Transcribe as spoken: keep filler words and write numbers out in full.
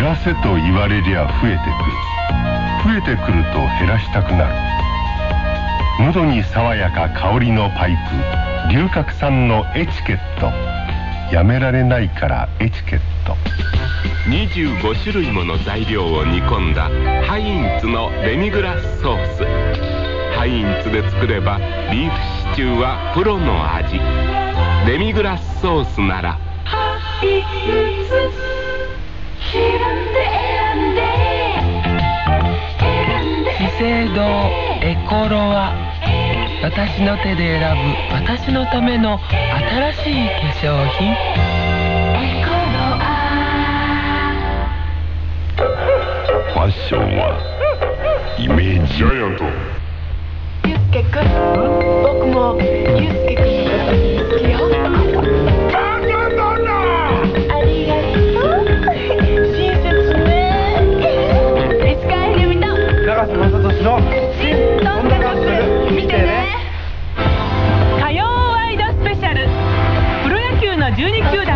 らせと言われりゃ増えてくる。増えてくると減らしたくなる。喉に爽やか香りのパイプ、龍角散のエチケット。やめられないからエチケット。 にじゅうごしゅるいもの材料を煮込んだハインツのデミグラスソース。ハインツで作ればビーフシチューはプロの味。デミグラスソースならハインツ。自分で選んで選んで。資生堂エコロワ。私の手で選ぶ私のための新しい化粧品。エコロワ。 ファッションはイメージ。ジャイアント。 ユッケくん、僕もユッケくんのこと好きよ。ありがとう。親切ね。石川ひるみと長瀬正敏の新トンネル見てね。火曜ワイドスペシャル。プロ野球のじゅうにきゅうだん